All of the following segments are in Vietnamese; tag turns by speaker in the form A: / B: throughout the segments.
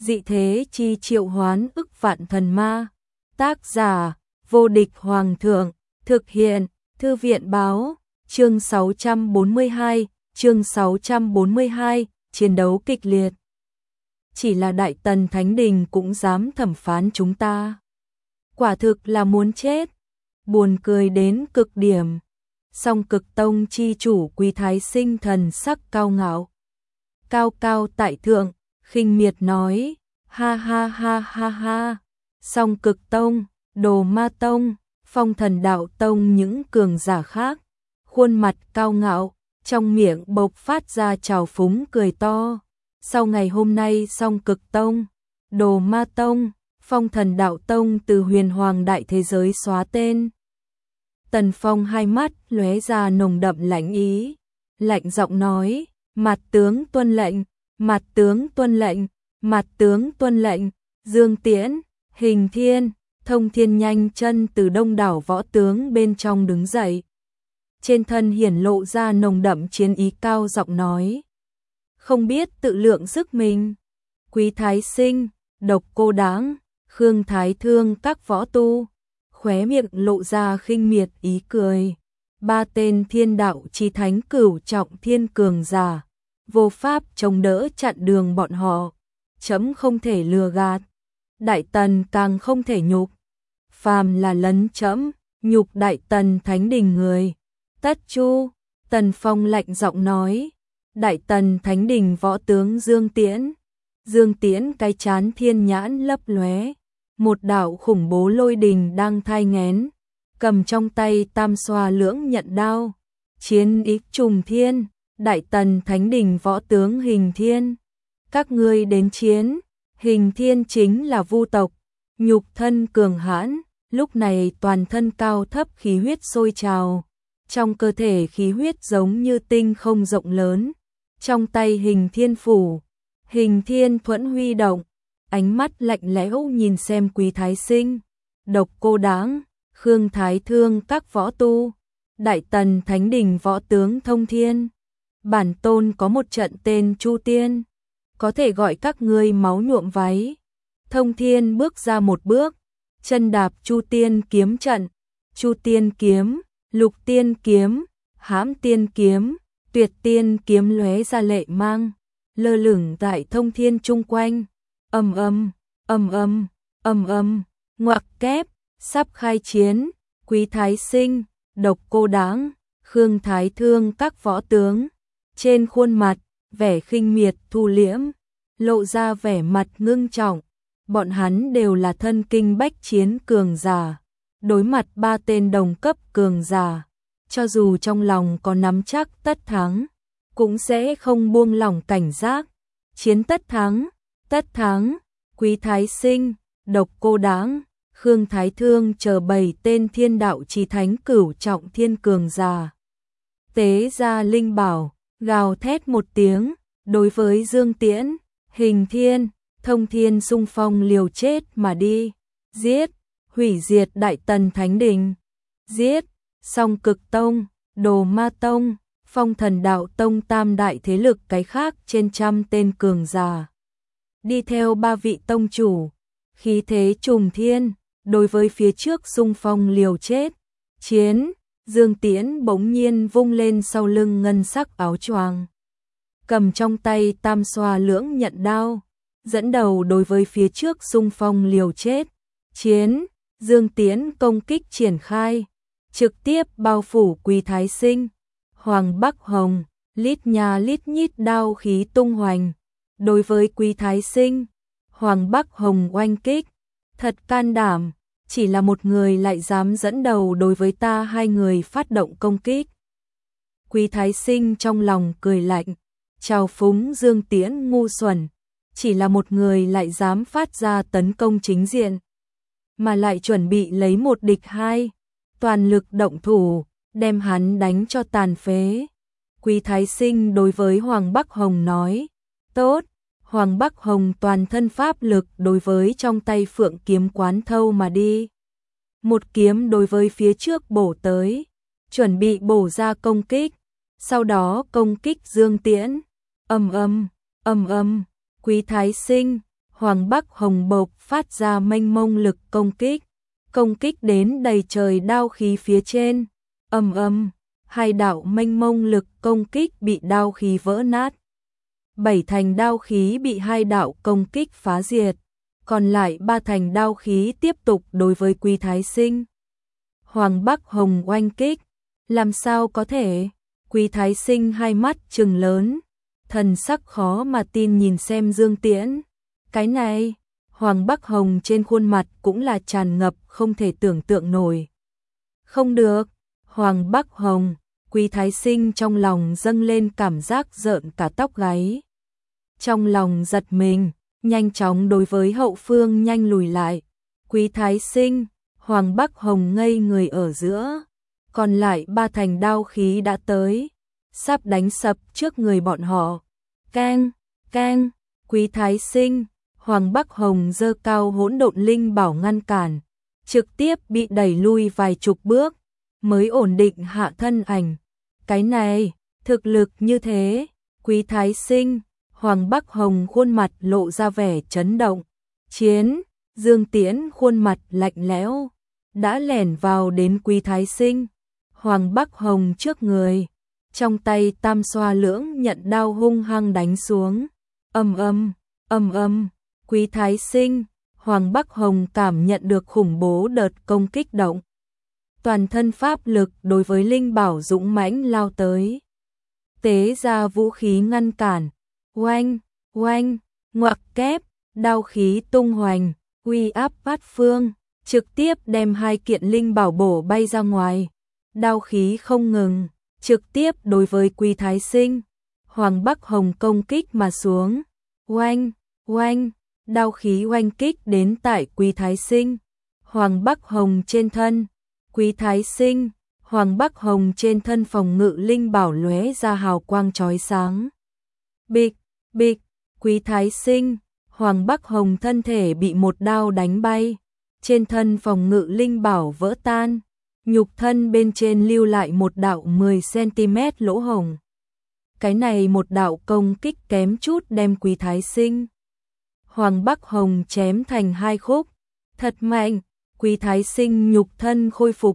A: dị thế chi triệu hoán ức vạn thần ma. Tác giả, vô địch hoàng thượng, thực hiện, thư viện báo, chương 642, chiến đấu kịch liệt. Chỉ là Đại Tần Thánh Đình cũng dám thẩm phán chúng ta. Quả thực là muốn chết, buồn cười đến cực điểm. Song Cực Tông chi chủ Quý Thái Sinh thần sắc cao ngạo. Cao cao tại thượng, khinh miệt nói, ha ha ha ha ha. Song Cực Tông, Đồ Ma Tông, Phong Thần Đạo Tông những cường giả khác, khuôn mặt cao ngạo, trong miệng bộc phát ra trào phúng cười to. Sau ngày hôm nay Song Cực Tông, Đồ Ma Tông, Phong Thần Đạo Tông từ huyền hoàng đại thế giới xóa tên. Tần Phong hai mắt lóe ra nồng đậm lãnh ý, lạnh giọng nói, mặt tướng tuân lệnh, mặt tướng tuân lệnh, mặt tướng tuân lệnh. Dương Tiễn, Hình Thiên, Thông Thiên nhanh chân từ đông đảo võ tướng bên trong đứng dậy. Trên thân hiển lộ ra nồng đậm chiến ý, cao giọng nói, không biết tự lượng sức mình. Quý Thái Sinh, Độc Cô Đáng, Khương Thái Thương các võ tu, khóe miệng lộ ra khinh miệt ý cười. Ba tên thiên đạo chi thánh cửu trọng thiên cường giả, vô pháp chống đỡ chặn đường bọn họ. Chấm không thể lừa gạt, Đại Tần càng không thể nhục. Phàm là lấn chấm, nhục Đại Tần Thánh Đình người, tất chu. Tần Phong lạnh giọng nói, Đại Tần Thánh Đình võ tướng Dương Tiễn. Dương Tiễn cái chán thiên nhãn lấp lóe, một đạo khủng bố lôi đình đang thai nghén, cầm trong tay tam xoa lưỡng nhận đao, chiến ý trùng thiên. Đại Tần Thánh Đình võ tướng Hình Thiên, các ngươi đến chiến. Hình Thiên chính là vu tộc, nhục thân cường hãn, lúc này toàn thân cao thấp khí huyết sôi trào, trong cơ thể khí huyết giống như tinh không rộng lớn. Trong tay Hình Thiên phủ, Hình Thiên thuẫn huy động, ánh mắt lạnh lẽo nhìn xem Quý Thái Sinh, Độc Cô Đáng, Khương Thái Thương các võ tu, Đại Tần Thánh Đình võ tướng Thông Thiên. Bản tôn có một trận tên Chu Tiên, có thể gọi các ngươi máu nhuộm váy. Thông Thiên bước ra một bước, chân đạp Chu Tiên kiếm trận. Chu Tiên kiếm, Lục Tiên kiếm, Hãm Tiên kiếm, Tuyệt Tiên kiếm lóe ra lệ mang, lơ lửng tại Thông Thiên chung quanh. Ầm ầm, ầm ầm, ầm ầm, ngoặc kép, sắp khai chiến. Quý Thái Sinh, Độc Cô Đáng, Khương Thái Thương các võ tướng, trên khuôn mặt vẻ khinh miệt thu liễm, lộ ra vẻ mặt ngưng trọng. Bọn hắn đều là thân kinh bách chiến cường giả, đối mặt ba tên đồng cấp cường giả, cho dù trong lòng có nắm chắc tất thắng, cũng sẽ không buông lỏng cảnh giác. Chiến tất thắng, tất thắng. Quý Thái Sinh, Độc Cô Đáng, Khương Thái Thương chờ 7 tên thiên đạo chí thánh cửu trọng thiên cường giả, tế ra linh bảo, gào thét một tiếng, đối với Dương Tiễn, Hình Thiên, Thông Thiên xung phong liều chết mà đi. Giết, hủy diệt Đại Tần Thánh Đình. Giết, Song Cực Tông, Đồ Ma Tông, Phong Thần Đạo Tông tam đại thế lực cái khác trên trăm tên cường giả. Đi theo ba vị tông chủ, khí thế trùng thiên, đối với phía trước xung phong liều chết. Chiến, Dương Tiễn bỗng nhiên vung lên sau lưng ngân sắc áo choàng, cầm trong tay tam xoa lưỡng nhận đao, dẫn đầu đối với phía trước xung phong liều chết. Chiến, Dương Tiễn công kích triển khai, trực tiếp bao phủ Quý Thái Sinh, Hoàng Bắc Hồng, lít nha lít nhít đao khí tung hoành, đối với Quý Thái Sinh, Hoàng Bắc Hồng oanh kích. Thật can đảm, chỉ là một người lại dám dẫn đầu đối với ta hai người phát động công kích. Quý Thái Sinh trong lòng cười lạnh, trào phúng Dương Tiễn ngu xuẩn, chỉ là một người lại dám phát ra tấn công chính diện, mà lại chuẩn bị lấy một địch hai, toàn lực động thủ, đem hắn đánh cho tàn phế. Quý Thái Sinh đối với Hoàng Bắc Hồng nói, tốt. Hoàng Bắc Hồng toàn thân pháp lực đối với trong tay phượng kiếm quán thâu mà đi. Một kiếm đối với phía trước bổ tới, chuẩn bị bổ ra công kích, sau đó công kích Dương Tiễn. Ầm ầm, ầm ầm, Quý Thái Sinh, Hoàng Bắc Hồng bộc phát ra mênh mông lực công kích đến đầy trời đao khí phía trên. Ầm ầm, hai đạo mênh mông lực công kích bị đao khí vỡ nát. 7 thành đao khí bị hai đạo công kích phá diệt, còn lại 3 thành đao khí tiếp tục đối với Quý Thái Sinh. Hoàng Bắc Hồng oanh kích, làm sao có thể? Quý Thái Sinh hai mắt trừng lớn, thần sắc khó mà tin nhìn xem Dương Tiễn. Cái này, Hoàng Bắc Hồng trên khuôn mặt cũng là tràn ngập không thể tưởng tượng nổi. Không được, Hoàng Bắc Hồng, Quý Thái Sinh trong lòng dâng lên cảm giác rợn cả tóc gáy. Trong lòng giật mình, nhanh chóng đối với hậu phương nhanh lùi lại. Quý Thái Sinh, Hoàng Bắc Hồng ngây người ở giữa, còn lại 3 thành đao khí đã tới, sắp đánh sập trước người bọn họ. Keng, keng, Quý Thái Sinh, Hoàng Bắc Hồng giơ cao hỗn độn linh bảo ngăn cản, trực tiếp bị đẩy lui vài chục bước, mới ổn định hạ thân ảnh. Cái này, thực lực như thế, Quý Thái Sinh, Hoàng Bắc Hồng khuôn mặt lộ ra vẻ chấn động. Chiến, Dương Tiễn khuôn mặt lạnh lẽo, đã lẻn vào đến Quý Thái Sinh, Hoàng Bắc Hồng trước người, trong tay tam xoa lưỡng nhận đao hung hăng đánh xuống. Ầm ầm, ầm ầm, Quý Thái Sinh, Hoàng Bắc Hồng cảm nhận được khủng bố đợt công kích động. Toàn thân pháp lực đối với linh bảo dũng mãnh lao tới. Tế ra vũ khí ngăn cản. Oanh, oanh, ngoặc kép, đao khí tung hoành, uy áp bát phương, trực tiếp đem hai kiện linh bảo bổ bay ra ngoài. Đao khí không ngừng, trực tiếp đối với Quý Thái Sinh, Hoàng Bắc Hồng công kích mà xuống. Oanh, oanh, đao khí oanh kích đến tại Quý Thái Sinh, Hoàng Bắc Hồng trên thân. Quý Thái Sinh, Hoàng Bắc Hồng trên thân phòng ngự linh bảo lóe ra hào quang chói sáng. Bịch, bịch, Quý Thái Sinh, Hoàng Bắc Hồng thân thể bị một đao đánh bay, trên thân phòng ngự linh bảo vỡ tan, nhục thân bên trên lưu lại một đạo 10 cm lỗ hổng. Cái này một đạo công kích kém chút đem Quý Thái Sinh, Hoàng Bắc Hồng chém thành hai khúc, thật mạnh. Quý Thái Sinh nhục thân khôi phục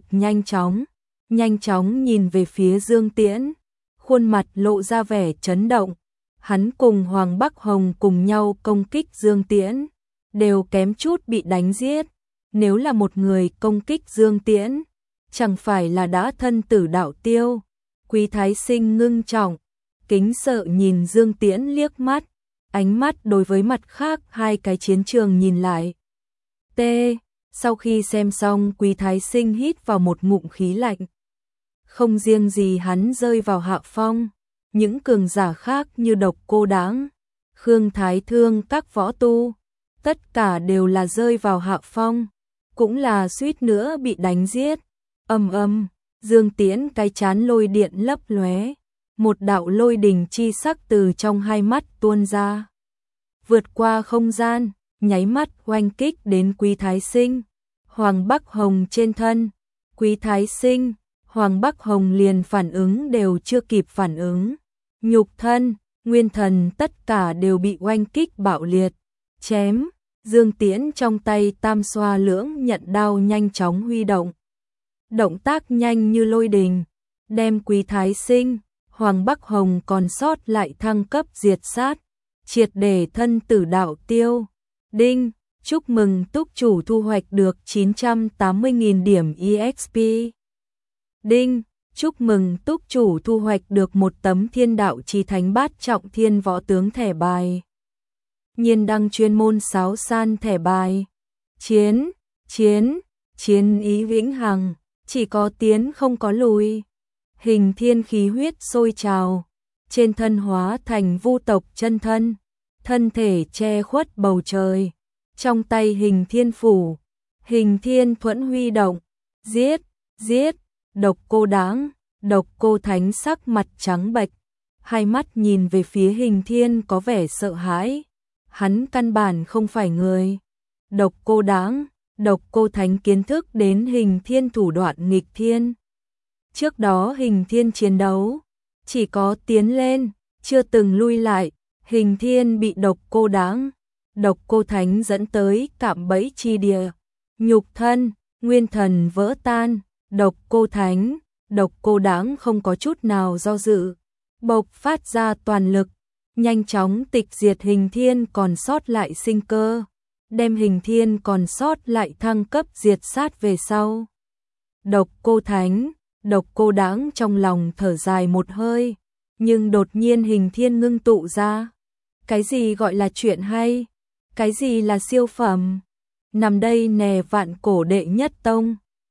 A: nhanh chóng nhìn về phía Dương Tiễn, khuôn mặt lộ ra vẻ chấn động. Hắn cùng Hoàng Bắc Hồng cùng nhau công kích Dương Tiễn, đều kém chút bị đánh giết. Nếu là một người công kích Dương Tiễn, chẳng phải là đã thân tử đạo tiêu. Quý Thái Sinh ngưng trọng, kính sợ nhìn Dương Tiễn liếc mắt, ánh mắt đối với mặt khác hai cái chiến trường nhìn lại. T. Sau khi xem xong, Quý Thái Sinh hít vào một ngụm khí lạnh. Không riêng gì hắn rơi vào hạ phong, những cường giả khác như Độc Cô Đáng, Khương Thái Thương các võ tu, tất cả đều là rơi vào hạ phong, cũng là suýt nữa bị đánh giết. Ầm ầm, Dương Tiễn cái chán lôi điện lấp lóe, một đạo lôi đình chi sắc từ trong hai mắt tuôn ra, vượt qua không gian, nháy mắt oanh kích đến Quý Thái Sinh, Hoàng Bắc Hồng trên thân. Quý Thái Sinh, Hoàng Bắc Hồng liền phản ứng đều chưa kịp phản ứng, nhục thân, nguyên thần tất cả đều bị oanh kích bạo liệt, chém. Dương Tiễn trong tay tam xoa lưỡng nhận đao nhanh chóng huy động, động tác nhanh như lôi đình, đem Quý Thái Sinh, Hoàng Bắc Hồng còn sót lại thăng cấp diệt sát, triệt để thân tử đạo tiêu. Đinh, chúc mừng túc chủ thu hoạch được 980.000 điểm EXP. Đinh, chúc mừng túc chủ thu hoạch được một tấm Thiên Đạo Chí Thánh Bát Trọng Thiên Võ Tướng thẻ bài. Nhiên đăng chuyên môn sáo san thẻ bài. Chiến, chiến, chiến ý vĩnh hằng, chỉ có tiến không có lùi. Hình thiên khí huyết sôi trào, trên thân hóa thành vu tộc chân thân, thân thể che khuất bầu trời. Trong tay hình thiên phủ, hình thiên thuẫn huy động, giết, giết. Độc Cô Đáng, Độc Cô Thánh sắc mặt trắng bệch, hai mắt nhìn về phía hình thiên có vẻ sợ hãi. Hắn căn bản không phải người. Độc Cô Đáng, Độc Cô Thánh kiến thức đến hình thiên thủ đoạn nghịch thiên. Trước đó hình thiên chiến đấu, chỉ có tiến lên, chưa từng lui lại. Hình thiên bị Độc Cô Đáng, độc cô thánh dẫn tới cạm bẫy chi địa, nhục thân, nguyên thần vỡ tan, độc cô thánh, độc cô đáng không có chút nào do dự, bộc phát ra toàn lực, nhanh chóng tịch diệt Hình Thiên còn sót lại sinh cơ, đem Hình Thiên còn sót lại thăng cấp diệt sát về sau. Độc cô thánh, độc cô đáng trong lòng thở dài một hơi, nhưng đột nhiên Hình Thiên ngưng tụ ra. Cái gì gọi là chuyện hay? Cái gì là siêu phẩm? Nằm đây nè vạn cổ đệ nhất tông.